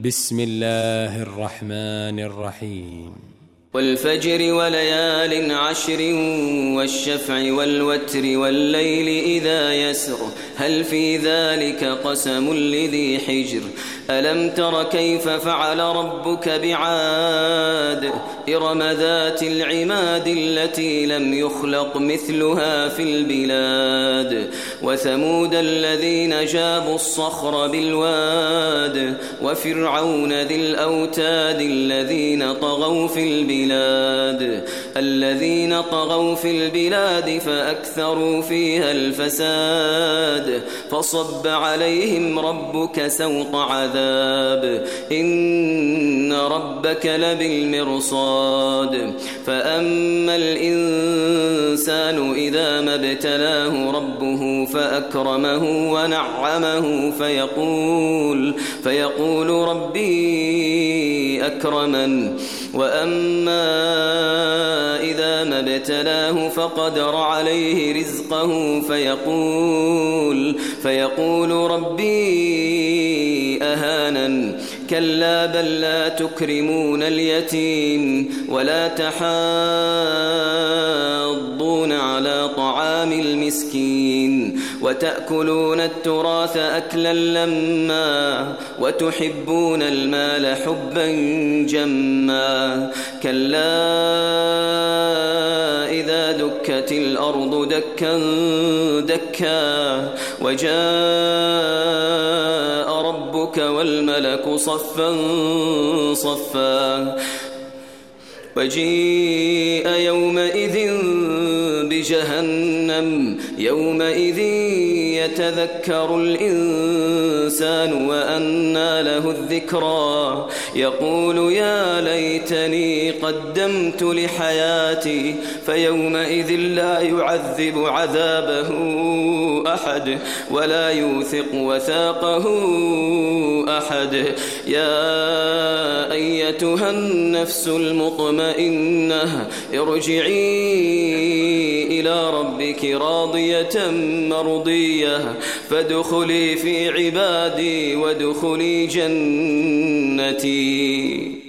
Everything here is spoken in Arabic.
بسم الله الرحمن الرحيم والفجر وليال عشر والشفع والوتر والليل إذا يسر هل في ذلك قسم لذي حجر ألم تر كيف فعل ربك بعاد إرم ذات العماد التي لم يخلق مثلها في البلاد وثمود الذين جابوا الصخر بالواد وفرعون ذي الأوتاد الذين طغوا في البلاد فأكثروا فيها الفساد فصب عليهم ربك سوط عذاب إن ربك لبالمرصاد فأما الإنسان إذا ما ابتلاه ربه فأكرمه ونعمه فيقول ربي أكرمن وأما إذا ما ابتلاه فقدر عليه رزقه فيقول ربي أهانن كلا بل لا تكرمون اليتيم ولا تحاضون على طعام المسكين وتأكلون التراث أكلا لما وتحبون المال حبا جما كلا إذا دكت الأرض دكا دكا وجاء ربك والملك صفا صفا وجيء يومئذ بجهنم يومئذ يتذكر الإنسان وأنى له الذكرى يقول يا ليتني قدمت لحياتي فيومئذ لا يعذب عذابه أحد ولا يوثق وثاقه أحد يا أيتها النفس المطمئنة ارجعي إلى ربك راضية مرضية فادخلي في عبادي وادخلي جنتي.